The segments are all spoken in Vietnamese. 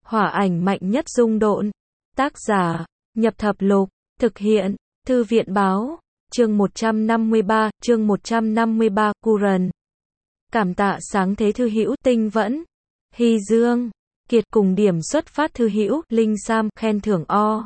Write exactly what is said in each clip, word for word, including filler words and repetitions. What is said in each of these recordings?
Hỏa ảnh mạnh nhất dung độn. Tác giả, Nhập Thập Lục, thực hiện, Thư viện Báo, chương một trăm năm mươi ba, chương một trăm năm mươi ba, Current. Cảm tạ sáng thế thư hữu, Tinh Vẫn, Hy Dương, Kiệt cùng điểm xuất phát thư hữu, Linh Sam, khen thưởng o.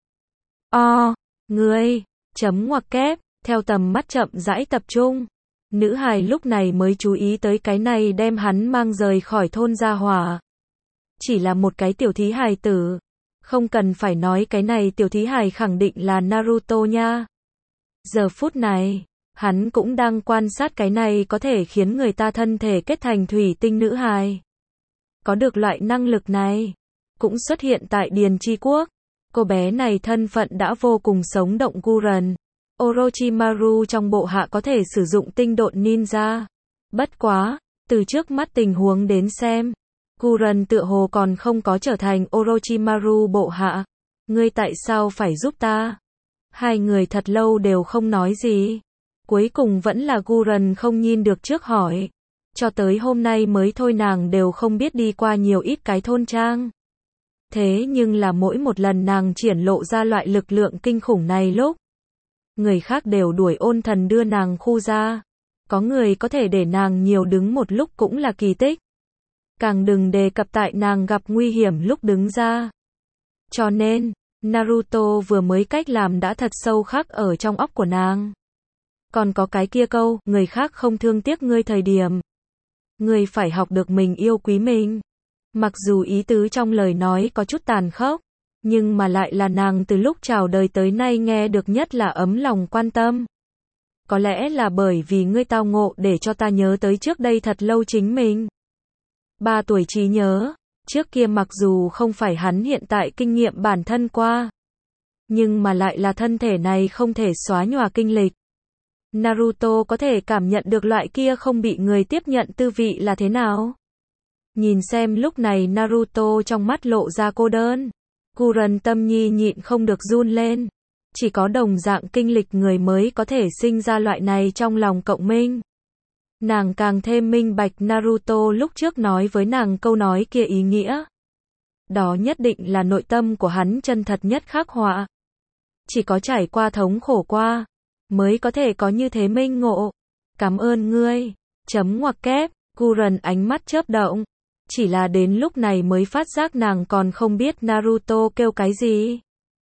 O, ngươi, chấm ngoặc kép, theo tầm mắt chậm rãi tập trung. Nữ hài lúc này mới chú ý tới cái này đem hắn mang rời khỏi thôn gia hỏa. Chỉ là một cái tiểu thí hài tử. Không cần phải nói cái này tiểu thí hài khẳng định là Naruto nha. Giờ phút này, hắn cũng đang quan sát cái này có thể khiến người ta thân thể kết thành thủy tinh nữ hài. Có được loại năng lực này, cũng xuất hiện tại Điền Chi Quốc. Cô bé này thân phận đã vô cùng sống động. Current. Orochimaru trong bộ hạ có thể sử dụng tinh độn ninja. Bất quá, từ trước mắt tình huống đến xem, Current tựa hồ còn không có trở thành Orochimaru bộ hạ. Ngươi tại sao phải giúp ta? Hai người thật lâu đều không nói gì. Cuối cùng vẫn là Current không nhìn được trước hỏi. Cho tới hôm nay mới thôi nàng đều không biết đi qua nhiều ít cái thôn trang. Thế nhưng là mỗi một lần nàng triển lộ ra loại lực lượng kinh khủng này lúc, người khác đều đuổi ôn thần đưa nàng khu ra. Có người có thể để nàng nhiều đứng một lúc cũng là kỳ tích. Càng đừng đề cập tại nàng gặp nguy hiểm lúc đứng ra. Cho nên, Naruto vừa mới cách làm đã thật sâu khắc ở trong óc của nàng. Còn có cái kia câu, người khác không thương tiếc ngươi thời điểm. Ngươi phải học được mình yêu quý mình. Mặc dù ý tứ trong lời nói có chút tàn khốc, nhưng mà lại là nàng từ lúc chào đời tới nay nghe được nhất là ấm lòng quan tâm. Có lẽ là bởi vì ngươi tao ngộ để cho ta nhớ tới trước đây thật lâu chính mình. Ba tuổi trí nhớ, trước kia mặc dù không phải hắn hiện tại kinh nghiệm bản thân qua, nhưng mà lại là thân thể này không thể xóa nhòa kinh lịch. Naruto có thể cảm nhận được loại kia không bị người tiếp nhận tư vị là thế nào. Nhìn xem lúc này Naruto trong mắt lộ ra cô đơn. Current tâm nhi nhịn không được run lên. Chỉ có đồng dạng kinh lịch người mới có thể sinh ra loại này trong lòng cộng minh. Nàng càng thêm minh bạch Naruto lúc trước nói với nàng câu nói kia ý nghĩa. Đó nhất định là nội tâm của hắn chân thật nhất khắc họa. Chỉ có trải qua thống khổ qua, mới có thể có như thế minh ngộ. Cảm ơn ngươi. Chấm ngoặc kép, Current ánh mắt chớp động. Chỉ là đến lúc này mới phát giác nàng còn không biết Naruto kêu cái gì.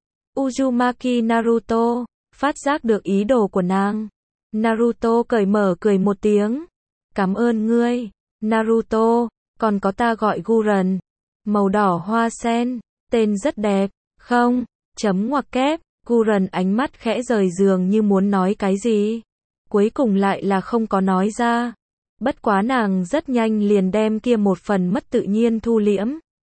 Uzumaki Naruto, phát giác được ý đồ của nàng. Naruto cởi mở cười một tiếng. Cảm ơn ngươi, Naruto, còn có ta gọi Current. Màu đỏ hoa sen, tên rất đẹp, không? Chấm ngoặc kép, Current ánh mắt khẽ rời giường như muốn nói cái gì. Cuối cùng lại là không có nói ra. Bất quá nàng rất nhanh liền đem kia một phần mất tự nhiên thu liễm.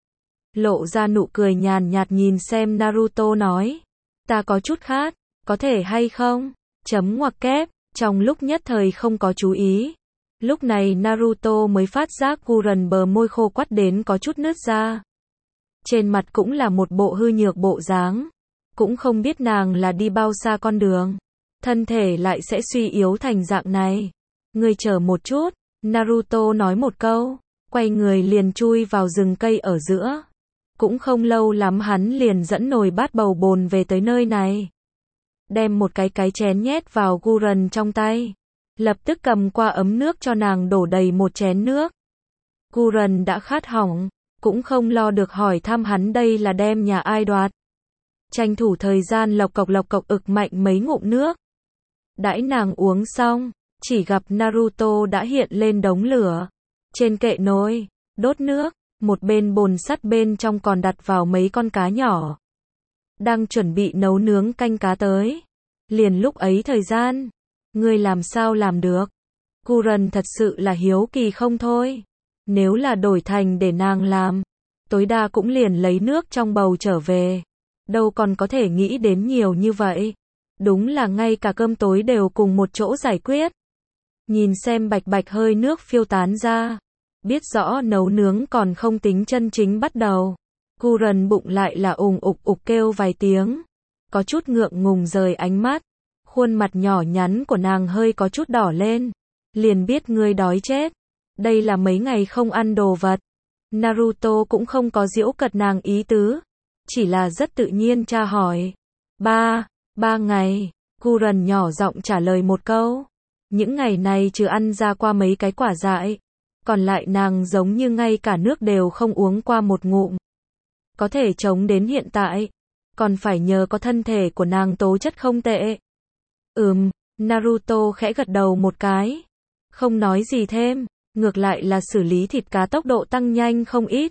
Lộ ra nụ cười nhàn nhạt nhìn xem Naruto nói. Ta có chút khát, có thể hay không? Chấm ngoặc kép, trong lúc nhất thời không có chú ý. Lúc này Naruto mới phát giác Current bờ môi khô quắt đến có chút nứt ra. Trên mặt cũng là một bộ hư nhược bộ dáng. Cũng không biết nàng là đi bao xa con đường. Thân thể lại sẽ suy yếu thành dạng này. Ngươi chờ một chút. Naruto nói một câu, quay người liền chui vào rừng cây ở giữa. Cũng không lâu lắm hắn liền dẫn nồi bát bầu bồn về tới nơi này. Đem một cái cái chén nhét vào Current trong tay. Lập tức cầm qua ấm nước cho nàng đổ đầy một chén nước. Current đã khát hỏng, cũng không lo được hỏi thăm hắn đây là đem nhà ai đoạt. Tranh thủ thời gian lộc cộc lộc cộc ực mạnh mấy ngụm nước. Đãi nàng uống xong. Chỉ gặp Naruto đã hiện lên đống lửa. Trên kệ nồi, đốt nước, một bên bồn sắt bên trong còn đặt vào mấy con cá nhỏ. Đang chuẩn bị nấu nướng canh cá tới. Liền lúc ấy thời gian, ngươi làm sao làm được? Current thật sự là hiếu kỳ không thôi. Nếu là đổi thành để nàng làm, tối đa cũng liền lấy nước trong bầu trở về. Đâu còn có thể nghĩ đến nhiều như vậy. Đúng là ngay cả cơm tối đều cùng một chỗ giải quyết. Nhìn xem bạch bạch hơi nước phiêu tán ra. Biết rõ nấu nướng còn không tính chân chính bắt đầu. Current bụng lại là ùng ục ục kêu vài tiếng. Có chút ngượng ngùng rời ánh mắt. Khuôn mặt nhỏ nhắn của nàng hơi có chút đỏ lên. Liền biết ngươi đói chết. Đây là mấy ngày không ăn đồ vật. Naruto cũng không có giễu cợt nàng ý tứ, chỉ là rất tự nhiên tra hỏi. Ba, ba ngày, Kuren nhỏ giọng trả lời một câu. Những ngày này trừ ăn ra qua mấy cái quả dại, còn lại nàng giống như ngay cả nước đều không uống qua một ngụm. Có thể chống đến hiện tại, còn phải nhờ có thân thể của nàng tố chất không tệ. Ừm, Naruto khẽ gật đầu một cái, không nói gì thêm, ngược lại là xử lý thịt cá tốc độ tăng nhanh không ít.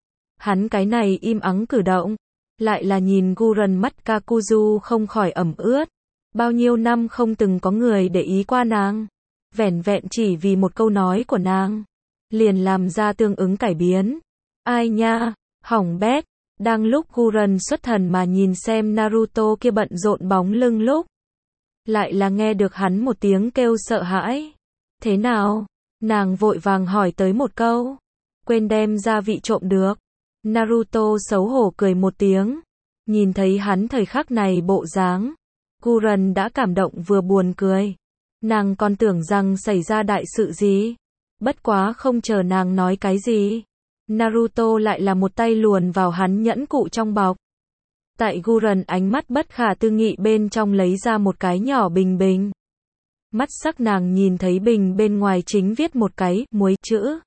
Hắn cái này im ắng cử động, lại là nhìn Guren mắt Kakuzu không khỏi ẩm ướt. Bao nhiêu năm không từng có người để ý qua nàng, vẻn vẹn chỉ vì một câu nói của nàng, liền làm ra tương ứng cải biến. Ai nha, hỏng bét. Đang lúc Guren xuất thần mà nhìn xem Naruto kia bận rộn bóng lưng lúc, lại là nghe được hắn một tiếng kêu sợ hãi. Thế nào? Nàng vội vàng hỏi tới một câu. Quên đem gia vị trộm được. Naruto xấu hổ cười một tiếng. Nhìn thấy hắn thời khắc này bộ dáng, Guren đã cảm động vừa buồn cười. Nàng còn tưởng rằng xảy ra đại sự gì. Bất quá không chờ nàng nói cái gì, Naruto lại là một tay luồn vào hắn nhẫn cụ trong bọc. Tại Guren ánh mắt bất khả tư nghị bên trong lấy ra một cái nhỏ bình bình. Mắt sắc nàng nhìn thấy bình bên ngoài chính viết một cái muối chữ.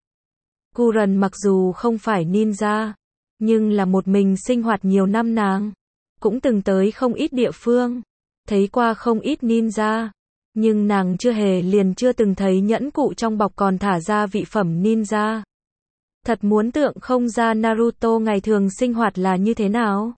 Guren mặc dù không phải ninja, nhưng là một mình sinh hoạt nhiều năm nàng, cũng từng tới không ít địa phương, thấy qua không ít ninja, nhưng nàng chưa hề liền chưa từng thấy nhẫn cụ trong bọc còn thả ra vị phẩm ninja. Thật muốn tượng không ra Naruto ngày thường sinh hoạt là như thế nào.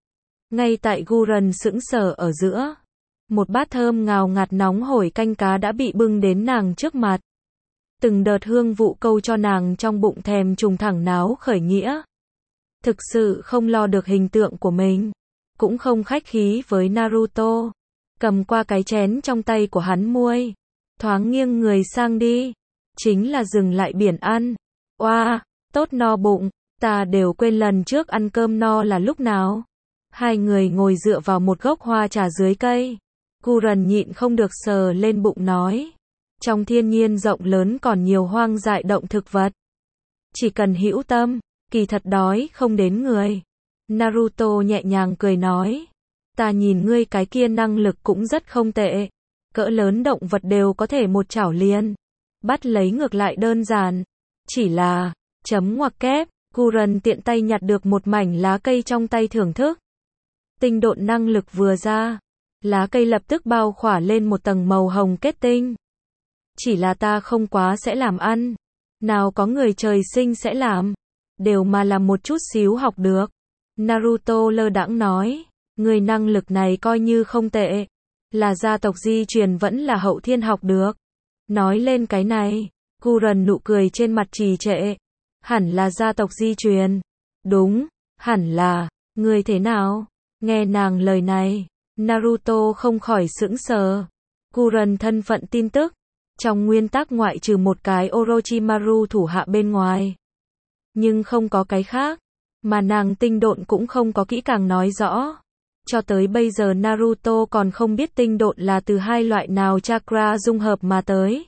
Ngay tại Guren sững sờ ở giữa, một bát thơm ngào ngạt nóng hổi canh cá đã bị bưng đến nàng trước mặt. Từng đợt hương vụ câu cho nàng trong bụng thèm trùng thẳng náo khởi nghĩa. Thực sự không lo được hình tượng của mình, cũng không khách khí với Naruto, cầm qua cái chén trong tay của hắn muôi, thoáng nghiêng người sang đi, chính là dừng lại biển ăn. Oa, tốt no bụng, ta đều quên lần trước ăn cơm no là lúc nào. Hai người ngồi dựa vào một gốc hoa trà dưới cây. Guren nhịn không được sờ lên bụng nói. Trong thiên nhiên rộng lớn còn nhiều hoang dại động thực vật. Chỉ cần hữu tâm, kỳ thật đói không đến người. Naruto nhẹ nhàng cười nói. Ta nhìn ngươi cái kia năng lực cũng rất không tệ. Cỡ lớn động vật đều có thể một chảo liền. Bắt lấy ngược lại đơn giản. Chỉ là, chấm ngoặc kép, Guren tiện tay nhặt được một mảnh lá cây trong tay thưởng thức. Tinh độn năng lực vừa ra, lá cây lập tức bao khỏa lên một tầng màu hồng kết tinh. Chỉ là ta không quá sẽ làm ăn. Nào có người trời sinh sẽ làm. Đều mà làm một chút xíu học được. Naruto lơ đãng nói. Người năng lực này coi như không tệ. Là gia tộc di truyền vẫn là hậu thiên học được. Nói lên cái này, Guren nụ cười trên mặt trì trệ. Hẳn là gia tộc di truyền. Đúng, hẳn là. Người thế nào? Nghe nàng lời này, Naruto không khỏi sững sờ. Guren thân phận tin tức. Trong nguyên tắc ngoại trừ một cái Orochimaru thủ hạ bên ngoài. Nhưng không có cái khác. Mà nàng tinh độn cũng không có kỹ càng nói rõ. Cho tới bây giờ Naruto còn không biết tinh độn là từ hai loại nào chakra dung hợp mà tới.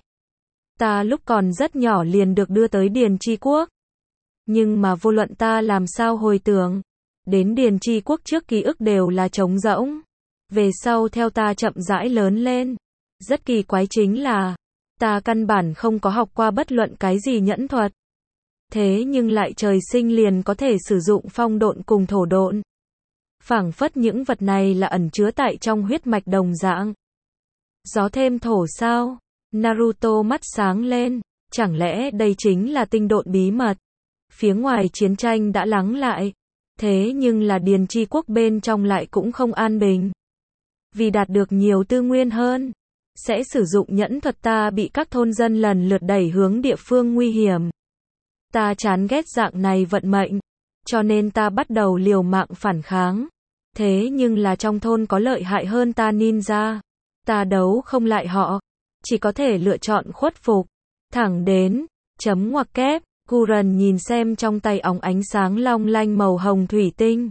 Ta lúc còn rất nhỏ liền được đưa tới Điền Tri Quốc. Nhưng mà vô luận ta làm sao hồi tưởng, đến Điền Tri Quốc trước ký ức đều là trống rỗng. Về sau theo ta chậm rãi lớn lên, rất kỳ quái chính là, ta căn bản không có học qua bất luận cái gì nhẫn thuật. Thế nhưng lại trời sinh liền có thể sử dụng phong độn cùng thổ độn. Phảng phất những vật này là ẩn chứa tại trong huyết mạch đồng dạng. Gió thêm thổ sao? Naruto mắt sáng lên, chẳng lẽ đây chính là tinh độn bí mật? Phía ngoài chiến tranh đã lắng lại, thế nhưng là Điền Tri Quốc bên trong lại cũng không an bình. Vì đạt được nhiều tư nguyên hơn, sẽ sử dụng nhẫn thuật ta bị các thôn dân lần lượt đẩy hướng địa phương nguy hiểm. Ta chán ghét dạng này vận mệnh, cho nên ta bắt đầu liều mạng phản kháng. Thế nhưng là trong thôn có lợi hại hơn ta ninja. Ta đấu không lại họ, chỉ có thể lựa chọn khuất phục. Thẳng đến, chấm ngoặc kép, Guren nhìn xem trong tay óng ánh sáng long lanh màu hồng thủy tinh.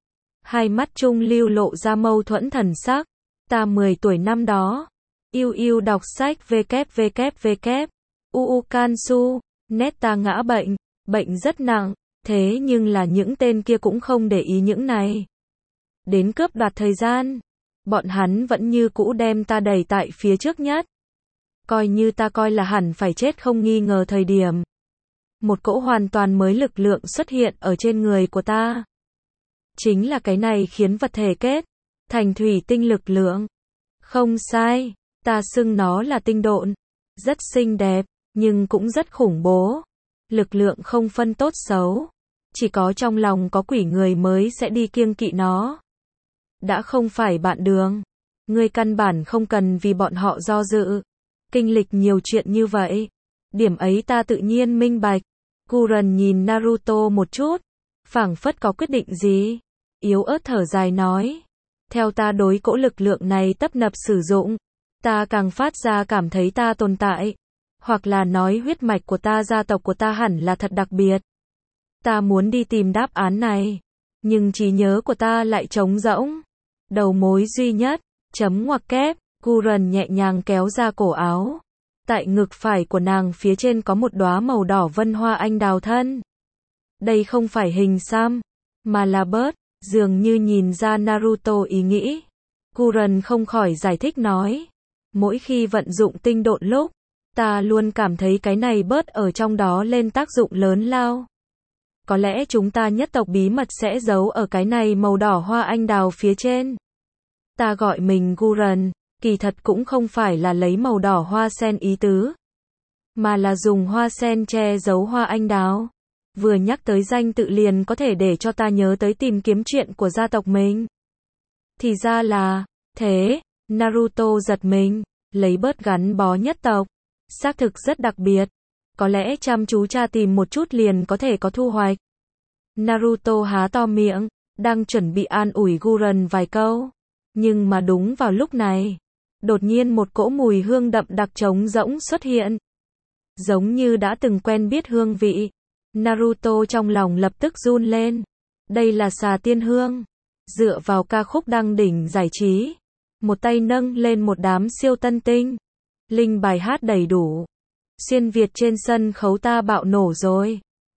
Hai mắt trung lưu lộ ra mâu thuẫn thần sắc. Ta mười tuổi năm đó, yêu yêu đọc sách www, uu kansu, net ta ngã bệnh, bệnh rất nặng, Thế nhưng là những tên kia cũng không để ý những này. Đến cướp đoạt thời gian, bọn hắn vẫn như cũ đem ta đẩy tại phía trước nhất. Coi như ta coi là hẳn phải chết không nghi ngờ thời điểm. Một cỗ hoàn toàn mới lực lượng xuất hiện ở trên người của ta. Chính là cái này khiến vật thể kết thành thủy tinh lực lượng. Không sai, ta xưng nó là tinh độn. Rất xinh đẹp, nhưng cũng rất khủng bố. Lực lượng không phân tốt xấu. Chỉ có trong lòng có quỷ người mới sẽ đi kiêng kỵ nó. Đã không phải bạn Đường. Ngươi căn bản không cần vì bọn họ do dự. Kinh lịch nhiều chuyện như vậy. Điểm ấy ta tự nhiên minh bạch. Kuren nhìn Naruto một chút. Phảng phất có quyết định gì. Yếu ớt thở dài nói. Theo ta đối cỗ lực lượng này tấp nập sử dụng. Ta càng phát ra cảm thấy ta tồn tại. Hoặc là nói huyết mạch của ta, gia tộc của ta hẳn là thật đặc biệt. Ta muốn đi tìm đáp án này. Nhưng trí nhớ của ta lại trống rỗng. Đầu mối duy nhất, chấm ngoặc kép, Kuren nhẹ nhàng kéo ra cổ áo. Tại ngực phải của nàng phía trên có một đóa màu đỏ vân hoa anh đào thân. Đây không phải hình xăm, mà là bớt, dường như nhìn ra Naruto ý nghĩ. Kuren không khỏi giải thích nói. Mỗi khi vận dụng tinh độn lúc, ta luôn cảm thấy cái này bớt ở trong đó lên tác dụng lớn lao. Có lẽ chúng ta nhất tộc bí mật sẽ giấu ở cái này màu đỏ hoa anh đào phía trên. Ta gọi mình Kuren, kỳ thật cũng không phải là lấy màu đỏ hoa sen ý tứ, mà là dùng hoa sen che giấu hoa anh đào. Vừa nhắc tới danh tự liền có thể để cho ta nhớ tới tìm kiếm chuyện của gia tộc mình. Thì ra là thế, Naruto giật mình, lấy bớt gắn bó nhất tộc. Xác thực rất đặc biệt. Có lẽ chăm chú tra tìm một chút liền có thể có thu hoạch. Naruto há to miệng, đang chuẩn bị an ủi Kuren vài câu. Nhưng mà đúng vào lúc này, đột nhiên một cỗ mùi hương đậm đặc trống rỗng xuất hiện. Giống như đã từng quen biết hương vị. Naruto trong lòng lập tức run lên. Đây là xà tiên hương. Dựa vào ca khúc đăng đỉnh giải trí. Một tay nâng lên một đám siêu tân tinh. Linh bài hát đầy đủ. Xuyên Việt trên sân khấu ta bạo nổ rồi.